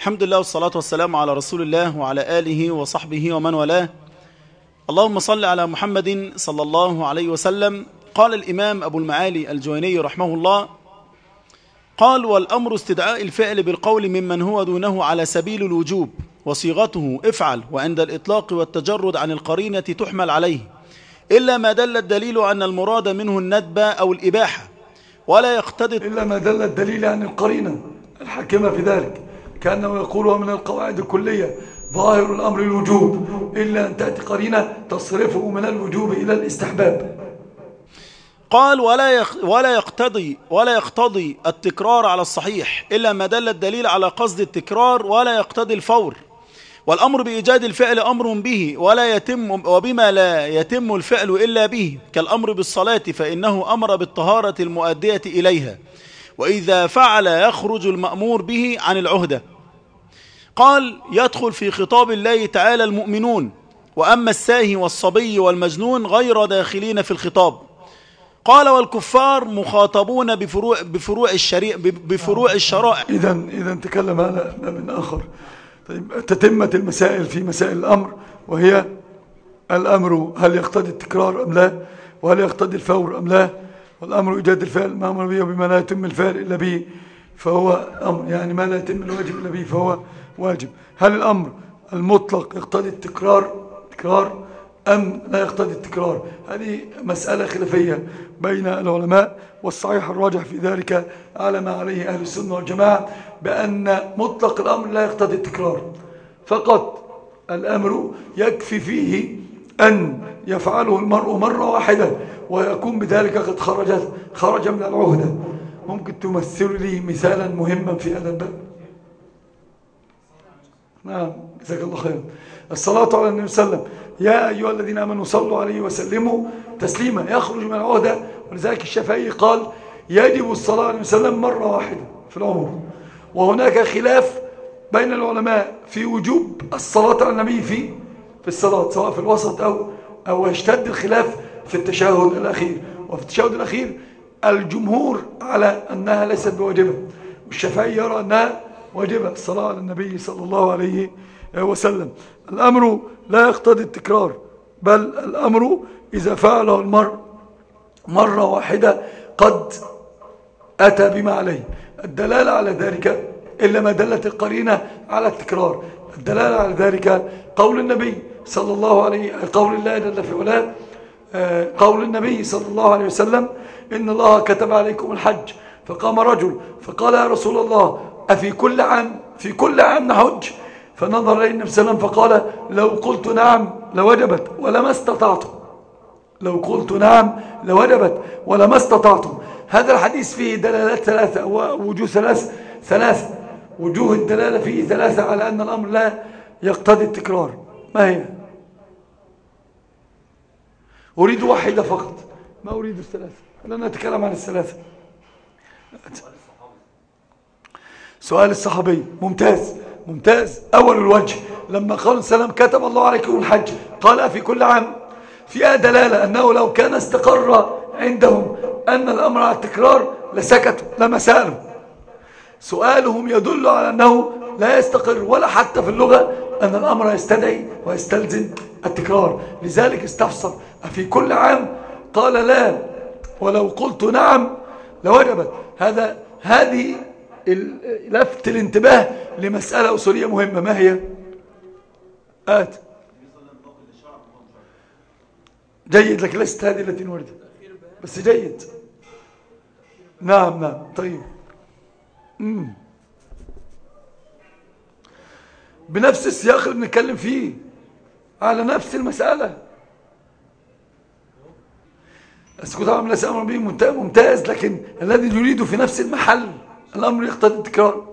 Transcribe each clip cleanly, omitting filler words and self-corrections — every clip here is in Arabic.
الحمد لله والصلاة والسلام على رسول الله وعلى آله وصحبه ومن والاه. اللهم صل على محمد صلى الله عليه وسلم. قال الإمام أبو المعالي الجويني رحمه الله، قال: والأمر استدعاء الفعل بالقول ممن هو دونه على سبيل الوجوب، وصيغته افعل، وعند الإطلاق والتجرد عن القرينة تحمل عليه، إلا ما دل الدليل أن المراد منه الندب أو الإباحة، ولا يقتضي إلا ما دل الدليل عن القرينة الحاكمة في ذلك، كأنه يقولها من القواعد الكلية: ظاهر الأمر الوجوب إلا أن تأتي قرينة تصرفه من الوجوب إلى الاستحباب. قال: ولا يقتضي التكرار على الصحيح إلا ما دل الدليل على قصد التكرار، ولا يقتضي الفور. والأمر بإيجاد الفعل أمر به ولا يتم، وبما لا يتم الفعل إلا به، كالأمر بالصلاة فإنه أمر بالطهارة المؤدية إليها، وإذا فعل يخرج المأمور به عن العهدة. قال: يدخل في خطاب الله تعالى المؤمنون، وأما الساهي والصبي والمجنون غير داخلين في الخطاب. قال: والكفار مخاطبون بفروع الشرائع. إذا تكلم على باب آخر. طيب، تتمة المسائل في مسائل الأمر، وهي الأمر هل يقتضي التكرار أم لا، وهل يقتضي الفور أم لا. والأمر إيجاد الفعل ما أمر به، وبما لا يتم الفعل إلا به فهو أمر، يعني ما لا يتم الواجب إلا به فهو واجب. هل الأمر المطلق يقتضي التكرار أم لا يقتضي التكرار؟ هذه مسألة خلافية بين العلماء، والصحيح الراجح في ذلك على ما عليه أهل السنة والجماعة، بأن مطلق الأمر لا يقتضي التكرار، فقط الأمر يكفي فيه أن يفعله المرء مرة واحدة ويكون بذلك قد خرج من العهدة. ممكن تمثل لي مثالا مهما في هذا الباب؟ نعم، جزاك الله خير. الصلاة على النبي صلى الله عليه وسلم: يا أيها الذين آمنوا صلوا عليه وسلموا تسليما، يخرج من العهدة. ولذلك الشافعي قال: يجب الصلاة على النبي صلى الله عليه وسلم مرة واحدة في العمر. وهناك خلاف بين العلماء في وجوب الصلاة على النبي في الصلاة، سواء في الوسط أو يشتد الخلاف في التشهد الأخير. وفي التشهد الأخير الجمهور على أنها ليست بواجبة، والشافعي يرى أنها واجبة الصلاة على النبي صلى الله عليه وسلم. الأمر لا يقتضي التكرار، بل الأمر إذا فعله المرء مرة واحدة قد أتى بما عليه. الدلالة على ذلك إلا ما دلت القرينة على التكرار. الدلالة على ذلك قول النبي صلى الله عليه، قول الله جل في علاه، قول النبي صلى الله عليه وسلم: إن الله كتب عليكم الحج. فقام رجل فقال: يا رسول الله، في كل عام نحج؟ فنظر إليه النبي صلى الله عليه وسلم فقال: لو قلت نعم لوجبت ولما استطعتم. لو قلت نعم لوجبت ولما استطعتم. هذا الحديث فيه دلالات ثلاثة، ووجوه ثلاثة وجوه الدلالة فيه ثلاثة على أن الأمر لا يقتضي التكرار. ما هي؟ أريد واحدة فقط، ما أريد الثلاثة، لن نتكلم عن الثلاثة. سؤال الصحابي ممتاز. أول الوجه لما قال سلام: كتب الله عليكم الحج، قال: في كل عام؟ فيها دلالة أنه لو كان استقر عندهم أن الأمر على التكرار لسكتوا لما سألوا. سؤالهم يدل على أنه لا يستقر، ولا حتى في اللغة أن الأمر يستدعي ويستلزم التكرار. لذلك استفسر: أفي كل عام؟ قال: لا، ولو قلت نعم لوجبت. هذه لفت الانتباه لمسألة أصولية مهمة. ما هي؟ جيد، لكن ليست هذه التي نريدها، بس جيد. نعم. طيب، بنفس السياق اللي بنتكلم فيه على نفس المسألة. السكوت عن ليس أمر به ممتاز، لكن الذي نريده في نفس المحل. الأمر يقتضي التكرار.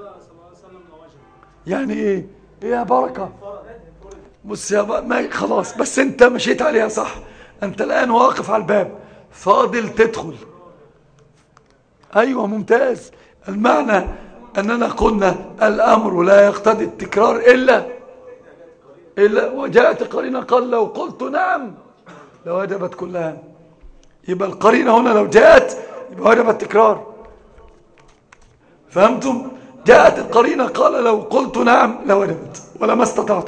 يعني إيه يا بركة؟ بص يا ما خلاص، بس أنت مشيت عليها صح. أنت الآن واقف على الباب، فاضل تدخل. أيوة، ممتاز. المعنى أننا قلنا الأمر لا يقتضي التكرار إلا وجاءت القرينة قال: لو قلت نعم لوجبت كلها. يبقى القرينة هنا لو جاءت يبقى وجب التكرار. فهمتم؟ جاءت القرينة قال لو قلت نعم لوجبت ولما استطعت.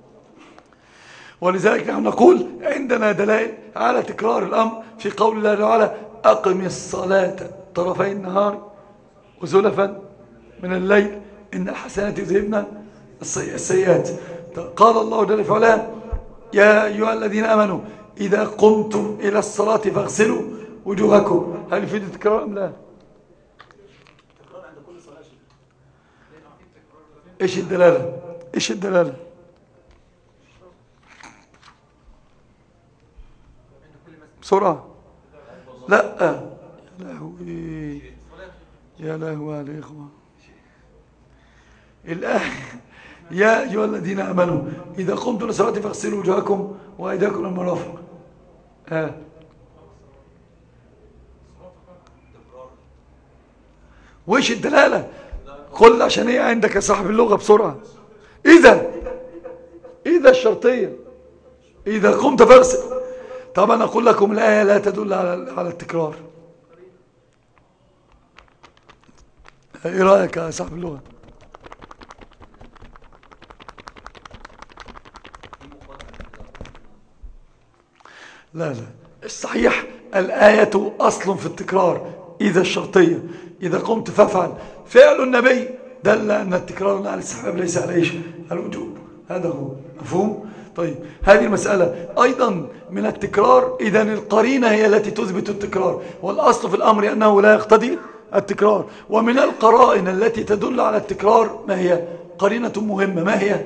ولذلك نحن نقول عندنا دلائل على تكرار الأمر في قول الله تعالى أقم الصلاة طرفي النهار وزلفا من الليل إن الحسنات يذهبن السيئات. قال الله جل وعلا يا أيها الذين آمنوا إذا قمتم إلى الصلاة فاغسلوا وجوهكم. هل يفيد التكرار أم لا؟ إيش الدلالة؟ إيش الدلالة؟ بسرعة. لا يا لهوي يا لهوي على الإخوة. الآية يا أيها الذين آمنوا إذا قمتم إلى الصلاة فاغسلوا وجوهكم وأيديكم إلى المرافق. وإيش الدلالة؟ قل عشان إيه عندك يا صاحب اللغة بسرعة. إذا الشرطية إذا قمت فاغسل. طبعا أقول لكم الآية لا تدل على التكرار. إيه رأيك يا صاحب اللغة؟ لا الصحيح الآية أصل في التكرار. إذا الشرطية إذا قمت فافعل. فعل النبي دل أن التكرار على السحاب ليس عليه الوجوب. هذا هو مفهوم. طيب هذه المسألة أيضا من التكرار. إذن القرينة هي التي تثبت التكرار، والأصل في الأمر أنه لا يقتضي التكرار. ومن القرائن التي تدل على التكرار ما هي؟ قرينة مهمة. ما هي؟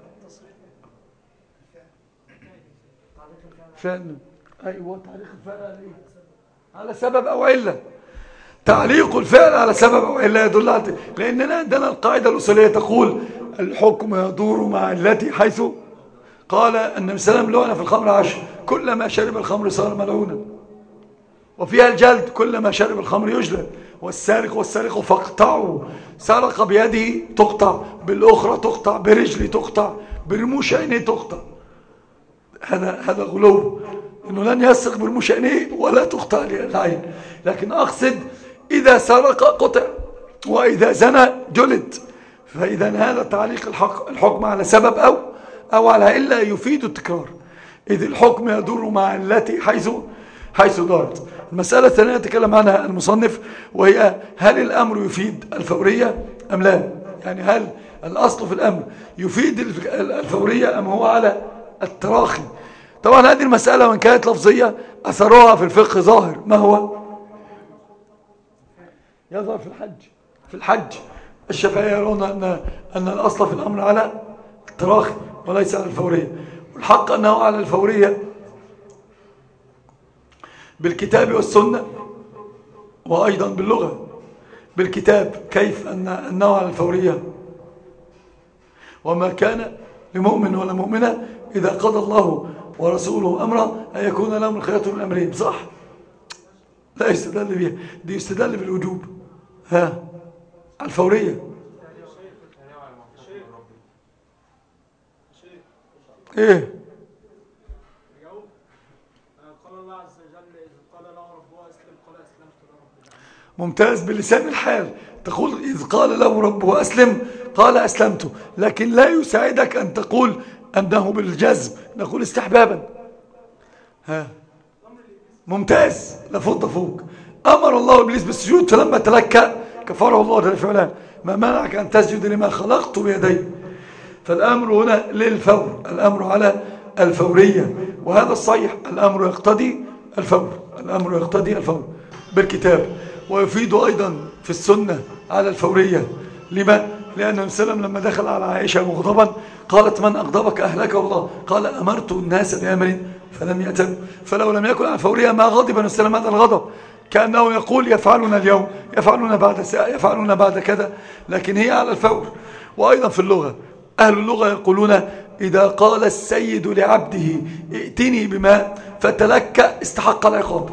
فعلا. أيوة تعليق الفعل على سبب أو علة. تعليق الفعل على سبب أو علة يدل على لأننا عندنا القاعدة الأصولية تقول الحكم يدور مع علته، حيث قال النبي صلى الله عليه وسلم لعن في الخمر 10 كلما شرب الخمر صار ملعونا. وفيها الجلد كلما شرب الخمر يجلد. والسارق فاقطعوا. سرق بيده تقطع، بالأخرى تقطع، برجل تقطع، برموش عينيه تقطع. هذا غلو، إنه لن يسرق برموش عينيه ولا تقطع العين. لكن أقصد إذا سرق قطع وإذا زنى جلد. فإذا هذا تعليق الحكم على سبب أو على علة يفيد التكرار، إذ الحكم يدور مع علته حيث دارت. المسألة الثانية يتكلم عنها المصنف، وهي هل الأمر يفيد الفورية أم لا؟ يعني هل الأصل في الأمر يفيد الفورية أم هو على التراخي؟ طبعا هذه المسألة وإن كانت لفظية أثرها في الفقه ظاهر. ما هو؟ يظهر في الحج الشافعية يرون أن الأصل في الأمر على التراخي وليس على الفورية، والحق أنه على الفورية بالكتاب والسنة وأيضا باللغة. بالكتاب كيف أنه على الفورية؟ وما كان لمؤمن ولا مؤمنة إذا قضى الله ورسوله أمرا أن يكون لهم الخيرة من أمرهم. صح؟ لا يستدل بها، دي يستدل بالوجوب. على الفورية. ايه؟ قال الله عز وجل إذ قال له ربه أسلم قال أسلمت لرب العالمين. ممتاز. بلسان الحال تقول إذ قال له ربه أسلم قال أسلمت، لكن لا يساعدك أن تقول أنه بالجزم، نقول استحبابا. ممتاز. لفض فوق. أمر الله إبليس بالسجود فلما تلكأ كفره الله جل وعلا. ما منعك أن تسجد لما خلقت بيدي؟ فالأمر هنا للفور، الأمر على الفورية، وهذا الصحيح. الأمر يقتضي الفور بالكتاب، ويفيد أيضا في السنة على الفورية. لما؟ لأن النبي صلى الله عليه وسلم لما دخل على عائشة مغضبا قالت من أغضبك أهلكه الله؟ قال أمرت الناس بأمر فلم يأتوا. فلو لم يكن على الفورية ما غضب النبي صلى الله عليه وسلم هذا الغضب، كأنه يقول يفعلون اليوم، يفعلون بعد ساعة، يفعلون بعد كذا، لكن هي على الفور. وأيضا في اللغة أهل اللغة يقولون إذا قال السيد لعبده ائتني بماء فتلكأ استحق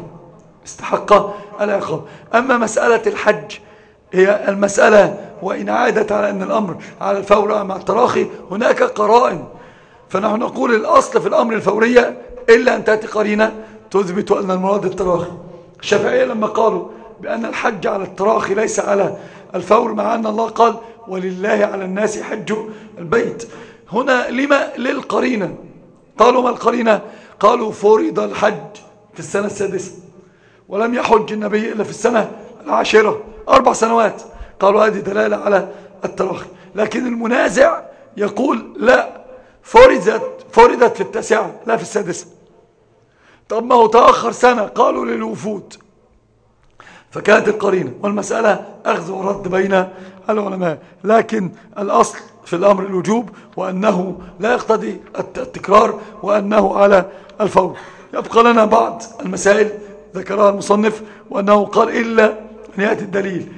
العقاب. أما مسألة الحج هي المسألة وإن عادت على أن الأمر على الفور مع التراخي هناك قرائن. فنحن نقول الأصل في الأمر الفورية إلا أن تأتي قرينة تثبت أن المراد التراخي. الشافعية لما قالوا بأن الحج على التراخي ليس على الفور، مع أن الله قال ولله على الناس حج البيت. هنا لما للقرينة. قالوا ما القرينة؟ قالوا فرض الحج في السنة السادسة ولم يحج النبي إلا في السنة العاشرة 4 سنوات. قالوا هذه دلالة على التراخي. لكن المنازع يقول لا، فرضت في التاسعة لا في السادسة. طب ما هو تأخر سنة، قالوا للوفود، فكانت القرينة. والمسألة أخذ ورد بين العلماء، لكن الأصل في الأمر الوجوب، وأنه لا يقتضي التكرار، وأنه على الفور. يبقى لنا بعض المسائل ذكرها المصنف، وأنه قال إلا أن يأتي الدليل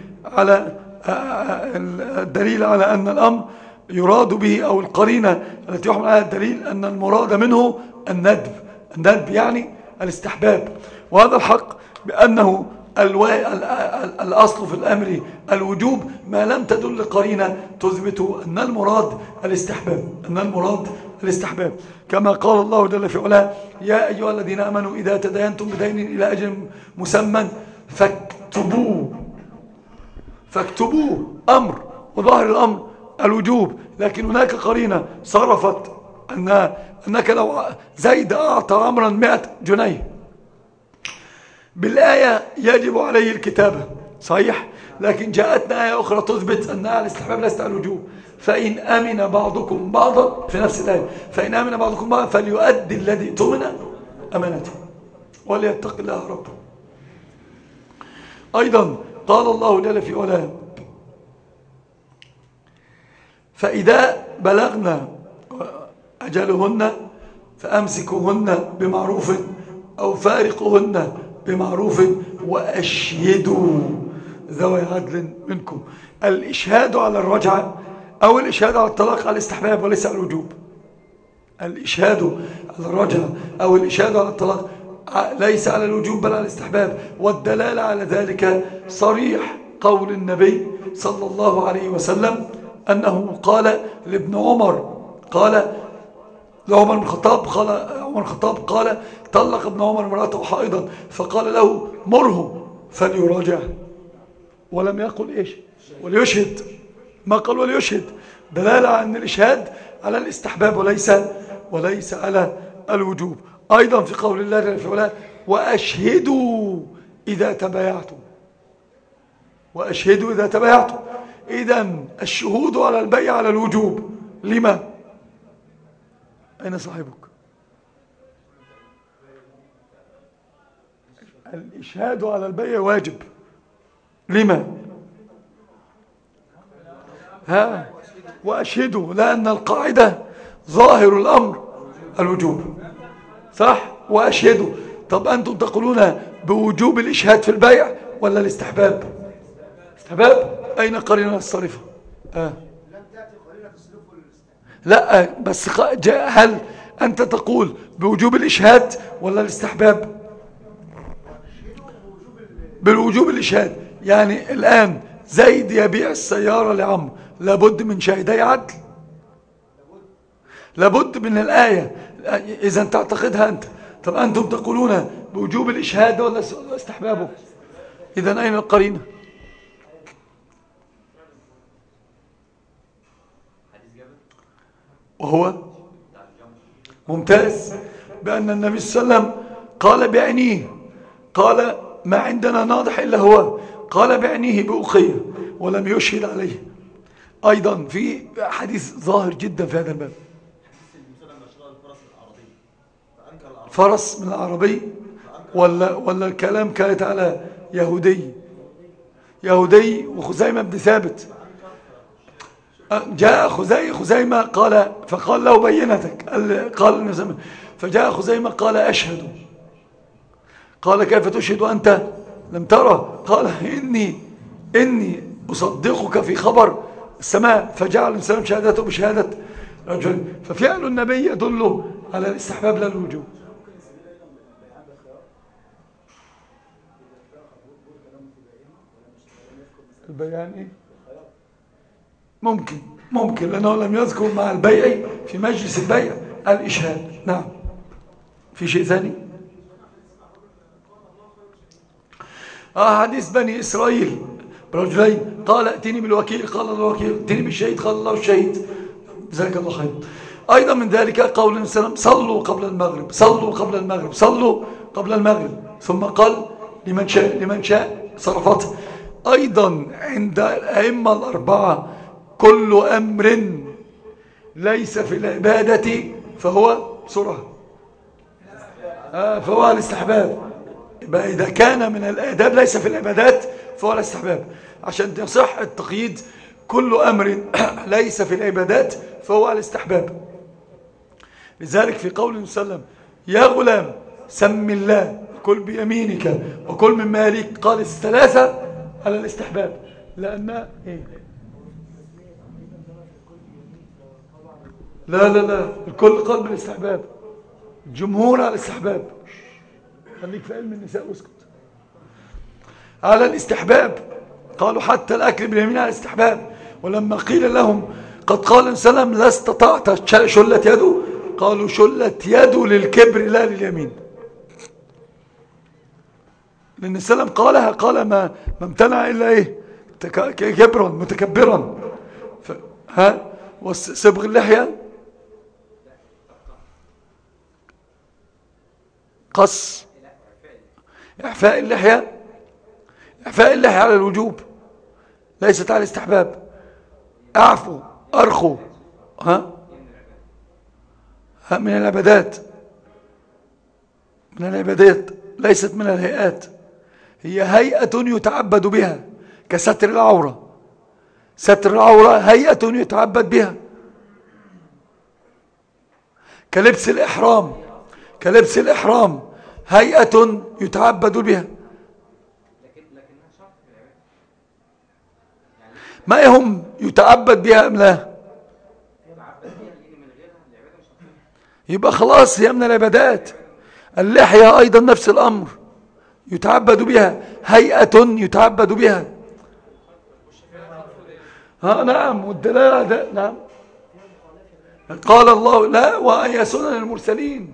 على أن الأمر يراد به، أو القرينة التي يحمل عليها الدليل أن المراد منه الندب يعني الاستحباب. وهذا الحق بأنه الأصل في الأمر الوجوب ما لم تدل قرينة تثبت أن المراد الاستحباب، كما قال الله جل في علاه: يا أيها الذين آمنوا إذا تداينتم بدين إلى أجل مسمى فاكتبوه أمر، وظاهر الأمر الوجوب. لكن هناك قرينة صرفت أنك لو زيد أعطى عمرا 100 جنيه بالآية يجب عليه الكتابة، صحيح، لكن جاءتنا آية أخرى تثبت أنها على الاستحباب ليست على الوجوب. فإن أمن بعضكم بعضا، في نفس الآية، فإن أمن بعضكم بعضا فليؤدي الذي اؤتمن أمانته وليتق الله ربه. أيضا قال الله جل في علاه: فإذا بلغنا أجلهن فأمسكوهن بمعروف أو فارقوهن بمعروف وأشهدوا ذوي عدل منكم. الإشهاد على الرجعة أو الإشهاد على الطلاق على الاستحباب وليس على الوجوب. الإشهاد على الرجعة أو الإشهاد على الطلاق ليس على الوجوب بل على الاستحباب. والدلالة على ذلك صريح قول النبي صلى الله عليه وسلم أنه قال لابن عمر، قال لعمر بن الخطاب، قال طلق ابن عمر امرأته حائضا، فقال له: مره فليراجع. ولم يقل إيش؟ وليشهد. ما قال وليشهد، دلالة على أن الإشهاد على الاستحباب وليس على الوجوب. أيضا في قول الله جل وعلا: وأشهدوا إذا تبايعتم. إذن الشهود على البيع على الوجوب. لما؟ أين صاحبك؟ الإشهاد على البيع واجب. لما؟ وأشهدوا، لأن القاعدة ظاهر الأمر الوجوب، صح؟ وأشهدوا. طب أنتم تقولون بوجوب الإشهاد في البيع ولا الاستحباب؟ استحباب. أين قرينة الصريفة؟ لا، بس هل أنت تقول بوجوب الإشهاد ولا الاستحباب؟ بالوجوب الإشهاد. يعني الآن زيد يبيع السيارة لعمرو، لابد من شاهدي عدل، لابد من الآية، إذا تعتقدها أنت. طب أنتم تقولون بوجوب الإشهاد ولا استحبابه؟ إذن أين القرينة؟ وهو ممتاز بأن النبي صلى الله عليه وسلم قال بعينيه، قال: ما عندنا ناضح إلا هو، قال بعينيه بأخيه ولم يشهد عليه. أيضا في حديث ظاهر جدا في هذا الباب: فرس من العربي ولا الكلام كانت على يهودي وخزيمة بن ثابت. جاء خزيمة قال، فقال له: بينتك. قال فجاء خزيمة قال: أشهد. قال: كيف تشهد وأنت لم ترى؟ قال: إني أصدقك في خبر السماء. فجعل الإنسان شهادته بشهادة رجل. ففعل النبي يدل على الاستحباب لا الوجوب. البيان إيه؟ ممكن لأنه لم يذكر مع البيع في مجلس البيع الإشهاد. نعم. في شيء ثاني؟ حديث بني إسرائيل برجلين، قال ائتني بالوكيل، قال الله الوكيل، ائتني بالشهيد، قال الله الشهيد. جزاك الله خير. أيضا من ذلك قول النبي صلى الله عليه وسلم صلوا قبل المغرب، صلوا قبل المغرب، صلوا قبل المغرب، ثم قال لمن شاء صرفته. أيضا عند الأئمة الأربعة كل أمر ليس في العبادة فهو سرعة، فهو الاستحباب. يبقى إذا كان من الآداب ليس في العبادات فهو الاستحباب، عشان يصح التقييد. كل أمر ليس في العبادات فهو الاستحباب. لذلك في قول النبي صلى الله عليه وسلم يا غلام سم الله كل بيمينك وكل مما يليك، قال الثلاثة على الاستحباب. لأن لا الكل قال بالاستحباب، الجمهور على الاستحباب. خليك في علم النساء واسكت. على الاستحباب، قالوا حتى الأكل باليمين على الاستحباب. ولما قيل لهم قد قال النبي صلى الله عليه وسلم لا استطعت شلت يده، قالوا شلت يده للكبر لا لليمين. لأن السلام قالها، قال ما امتنع إلا إيه كبرا متكبرا. وصبغ اللحية قص، إعفاء اللحية على الوجوب ليست على الاستحباب. أعفو أرخو من العبادات، ليست من الهيئات. هي هيئة يتعبد بها كستر العورة. ستر العورة هيئة يتعبد بها، كلبس الإحرام هيئة يتعبد بها. ما هم يتعبد بها أم لا؟ يبقى خلاص هي من العبادات. اللحية أيضا نفس الأمر، يتعبد بها، هيئة يتعبد بها. نعم، والدلالة نعم. قال الله لا وأي سنن المرسلين.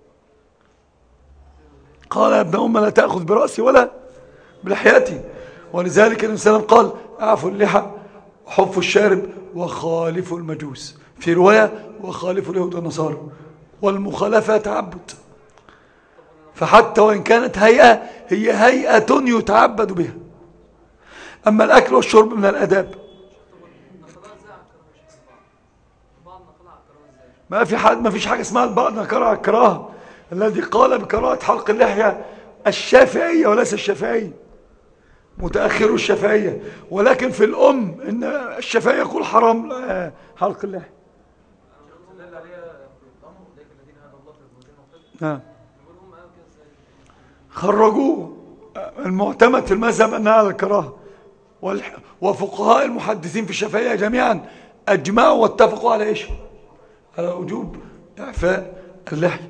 قال يا ابن أم لا تأخذ برأسي ولا بلحيتي. ولذلك النبي صلى الله عليه وسلم قال اعفوا اللحى وحفوا الشارب وخالفوا المجوس، في رواية وخالفوا اليهود والنصارى. والمخالفة تعبد، فحتى وإن كانت هيئة هي هيئة يتعبد بها. أما الأكل والشرب من الأداب، ما فيش حاجة اسمها البعض نكره على الكراهة. الذي قال بكراهة حلق اللحية الشافعية وليس الشافعي، متأخر الشافعية. ولكن في الأم إن الشافعي يقول حرام حلق اللحية. خرجوه. المعتمد في المذهب أنها على الكراهة، وفقهاء المحدثين في الشافعية جميعا أجمعوا واتفقوا على إيش؟ على وجوب إعفاء اللحية.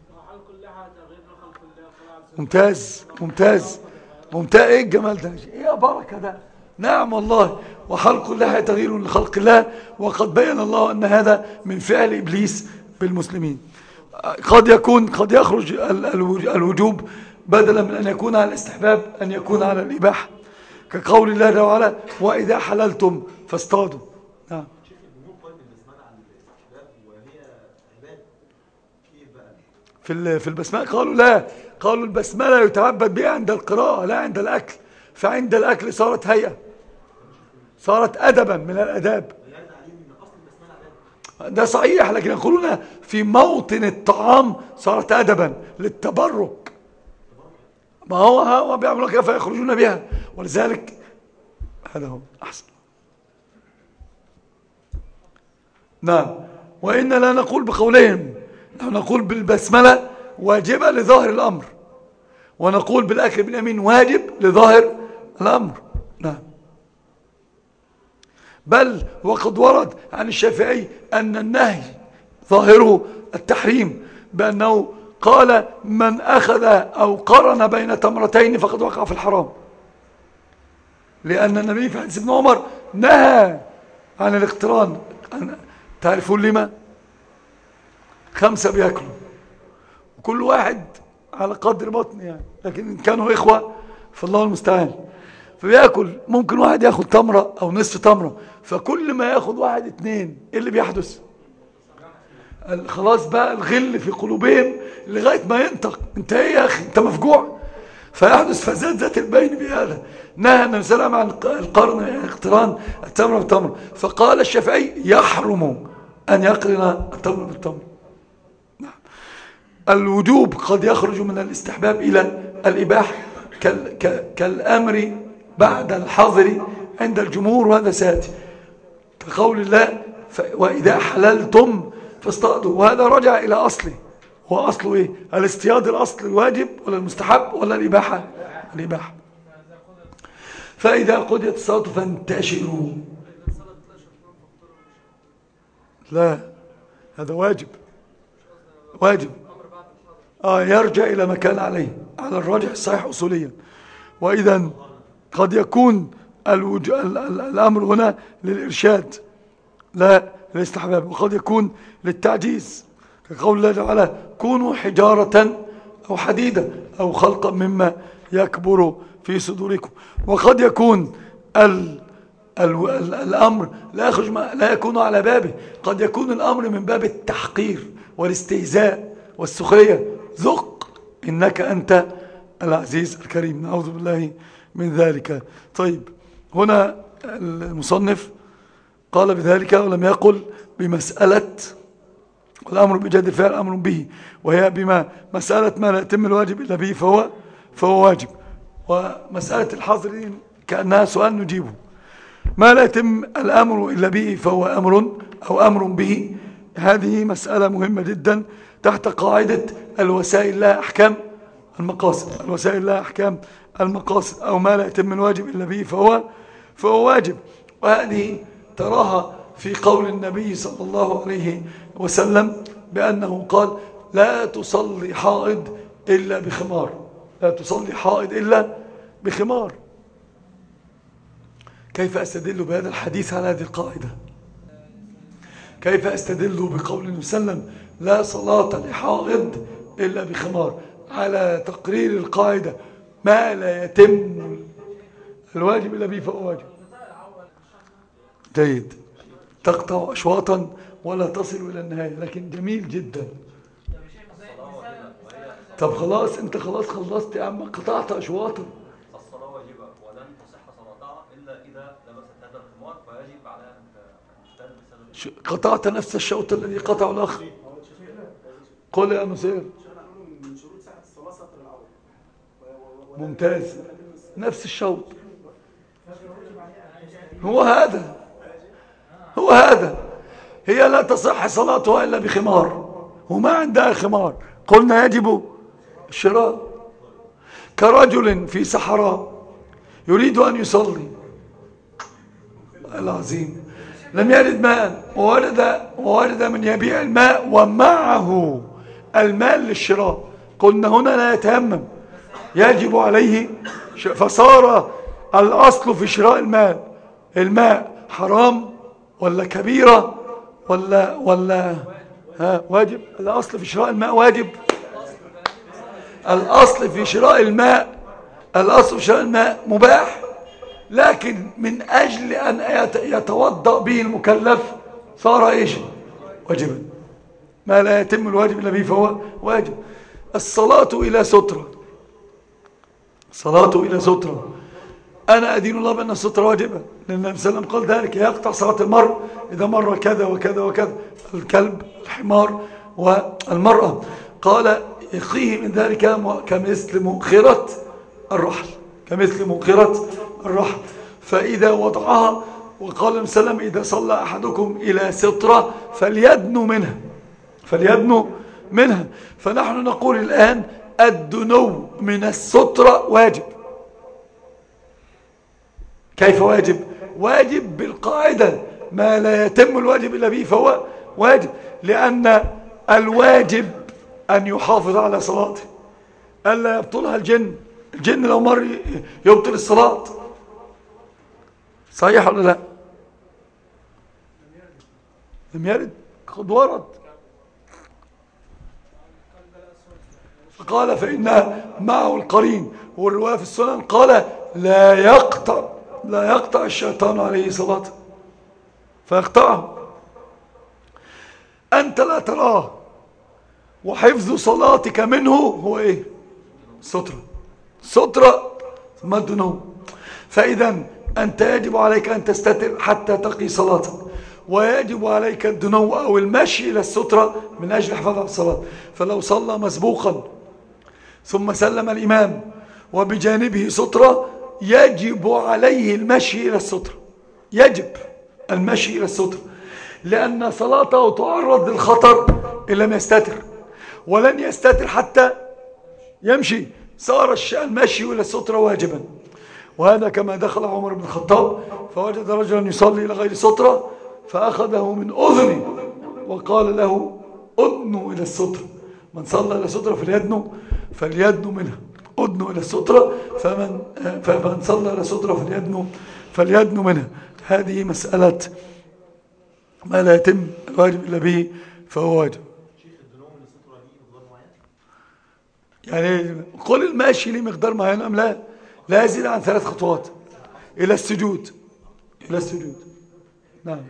ممتاز ايه الجمال ده، ايه يا بركة ده. نعم والله. وحلق اللحية تغيير لخلق الله، وقد بين الله أن هذا من فعل إبليس بالمسلمين. قد يخرج الوجوب بدلا من أن يكون على الاستحباب أن يكون على الإباحة، كقول الله تعالى وإذا حللتم فاصطادوا. نعم. في البسملة قالوا لا، قالوا البسملة يتعبد بها عند القراءة لا عند الأكل. فعند الأكل صارت هيئة، صارت أدبا من الأداب. ده صحيح، لكن يقولون في موطن الطعام صارت أدبا للتبرك. ما هو بيعملوا كيف يخرجون بها، ولذلك هذا هو أحسن. نعم. وإن لا نقول بقولهم، نحن نقول بالبسملة واجبة لظاهر الأمر، ونقول بالأكل باليمين واجب لظاهر الأمر. نعم. بل وقد ورد عن الشافعي أن النهي ظاهره التحريم، بأنه قال من أخذ أو قرن بين تمرتين فقد وقع في الحرام، لأن النبي في حديث ابن عمر نهى عن الاقتران. تعرفون لما؟ 5 بيأكلوا وكل واحد على قدر بطن يعني، لكن إن كانوا إخوة فالله المستعان. فبياكل، ممكن واحد ياخد تمرة أو نصف تمرة، فكل ما ياخد واحد اتنين إيه اللي بيحدث؟ خلاص بقى الغل في قلوبهم لغاية ما ينطق، انت ايه يا أخي انت مفجوع؟ فيحدث فساد ذات البين بهذا. نهى النبي صلى الله عليه وسلم عن القرن، اقتران التمر بالتمر، فقال الشافعي يحرم أن يقرن التمر بالتمر. الوجوب قد يخرج من الاستحباب إلى الإباحة كالأمر بعد الحظر عند الجمهور، وهذا سيأتي كقول الله وإذا حللتم فاصطادوا، وهذا رجع إلى أصله. هو أصله إيه؟ الاصطياد الأصل الواجب ولا المستحب ولا الإباحة؟ الإباحة. فإذا قضيت الصلاة فانتشروا. لا، هذا واجب، واجب يرجع إلى ما كان عليه على الراجح الصحيح أصوليا. وإذا قد يكون الأمر هنا للإرشاد لا للاستحباب، وقد يكون للتعجيز كقول الله تعالى كونوا حجارة أو حديدة أو خلقا مما يكبر في صدوركم. وقد يكون الأمر لا يكون على بابه، قد يكون الأمر من باب التحقير والاستهزاء والسخرية، ذق إنك أنت العزيز الكريم، نعوذ بالله من ذلك. طيب، هنا المصنف قال بذلك ولم يقل بمسألة والأمر بإيجاد الفعل أمر به، وهي بما مسألة ما لا يتم الواجب إلا به فهو واجب. ومسألة الحظر كأنها سؤال نجيبه. ما لا يتم الأمر إلا به فهو أمر أو أمر به، هذه مسألة مهمة جدا تحت قاعدة الوسائل لها أحكام المقاصد. الوسائل لها أحكام المقاصد، أو ما لا يتم الواجب إلا به فهو واجب. وهذه تراها في قول النبي صلى الله عليه وسلم بأنه قال لا تصلي حائض إلا بخمار، لا تصلي حائض إلا بخمار. كيف أستدل بهذا الحديث على هذه القاعدة؟ كيف أستدل بقول النبي صلى الله عليه وسلم لا صلاة لحائض إلا بخمار على تقرير القاعدة ما لا يتم الواجب إلا به فهو واجب؟ جيد، تقطع أشواطا ولا تصل إلى النهاية، لكن جميل جدا. طب خلاص انت خلصت يا عم، قطعت أشواطا. الصلاة واجبة ولن تصح صلاتها إلا إذا لبست هذا الخمار، فيجب عليها أن تلبس. قطعت نفس الشوط الذي قطعه الأخ. قل يا مسير. من شروط صحة الصلاة ستر العورة. ممتاز، نفس الشوط. هو هذا هي لا تصح صلاتها إلا بخمار، وما عندها خمار، قلنا يجب الشراء. كرجل في صحراء يريد أن يصلي، العظيم لم يرد ماء وورد من يبيع الماء ومعه المال للشراء، قلنا هنا لا يتيمم، يجب عليه فصار الأصل في شراء الماء حرام ولا كبيرة ولا واجب؟ الأصل في شراء الماء واجب. الأصل في شراء الماء مباح، لكن من أجل أن يتوضأ به المكلف صار إيش؟ واجبا. ما لا يتم الواجب إلا به فهو واجب. الصلاة إلى سترة، أنا أدين الله بأن السترة واجبة، لأن النبي صلى الله عليه وسلم قال ذلك يقطع صلاة المرء إذا مر كذا وكذا وكذا، الكلب، الحمار، والمرأة. قال يقيه من ذلك كمثل مؤخرة الرحل، فإذا وضعها، وقال النبي صلى الله عليه وسلم إذا صلى أحدكم إلى سترة فليدنو منها. فنحن نقول الآن الدنو من السترة واجب. كيف واجب؟ واجب بالقاعدة ما لا يتم الواجب إلا به فهو واجب، لأن الواجب أن يحافظ على صلاته ألا يبطلها الجن لو مر يبطل الصلاة، صحيح ولا لا؟ لم يرد، قد ورد. فقال فإن معه القرين، والرواية في السنن قال لا يقطع الشيطان عليه صلاته فيقطعه، أنت لا تراه، وحفظ صلاتك منه هو إيه؟ سترة ثم الدنو. فإذا أنت يجب عليك أن تستتر حتى تقي صلاتك، ويجب عليك الدنو أو المشي إلى السترة من أجل الحفاظ على الصلاة. فلو صلى مسبوقا ثم سلم الإمام وبجانبه سترة، يجب عليه المشي إلى السترة، يجب المشي إلى السترة، لأن صلاته تعرض للخطر إن لم يستتر، ولن يستتر حتى يمشي، صار المشي إلى السترة واجبا. وهذا كما دخل عمر بن الخطاب فوجد رجلا يصلي إلى غير سترة فأخذه من أذنه وقال له أدنو إلى السترة، من صلى إلى سترة فليدنو منها، أدنو إلى السترة، فمن صلى إلى سترة فليدنو منها. هذه مسألة ما لا يتم الواجب إلا به فهو واجب. يعني قل الماشي لي مقدار معين أم لا؟ لا يزيد عن 3 خطوات إلى السجود. نعم،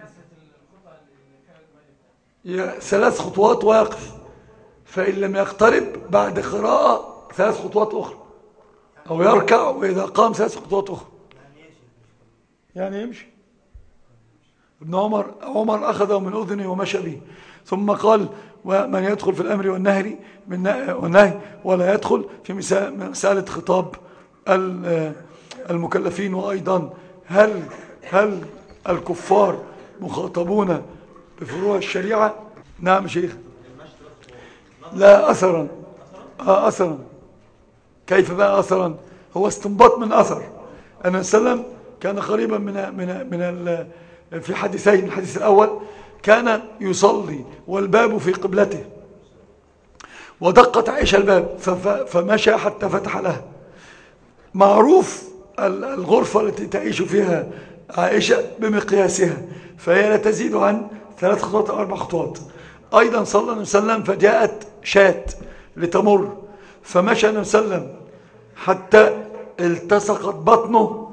3 خطوات ويقف، فإن لم يقترب بعد قراءة 3 خطوات أخرى، أو يركع وإذا قام 3 خطوات أخرى يعني يمشي. ابن عمر أخذه من أذنه ومشى به، ثم قال ومن يدخل في الأمر والنهي ولا يدخل في مسألة خطاب المكلفين. وأيضا هل الكفار مخاطبون بفروع الشريعة؟ نعم شيخ. لا أثرا. أثرا. كيف بقى أثرا؟ هو استنباط من أثر. أن وسلم كان قريبا من في حديثين. الحديث الأول كان يصلي والباب في قبلته، ودقت عائشة الباب فمشى حتى فتح لها. معروف الغرفة التي تعيش فيها عائشة بمقياسها، فهي لا تزيد عن 3 خطوات أو 4 خطوات. أيضا صلى الله عليه وسلم فجاءت شاة لتمر، فمشى النبي صلى الله عليه وسلم حتى التصقت بطنه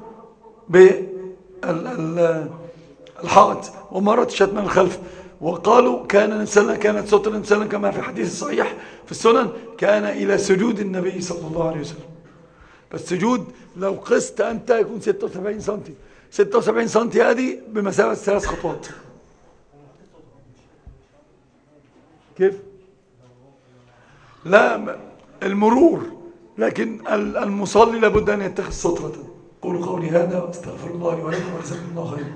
بالحائط ومرت الشاة من الخلف. وقالوا كانت ستر النبي صلى الله عليه وسلم كما في حديث الصحيح في السنن كان إلى سجود النبي صلى الله عليه وسلم. فالسجود لو قست أنت يكون 76 سنتي. 76 سنتي هذه بمسافة 3 خطوات. كيف؟ لا المرور، لكن المصلي لابد أن يتخذ سترة. قولوا قولي هذا واستغفر الله ولكم وجزاكم الله خيرا.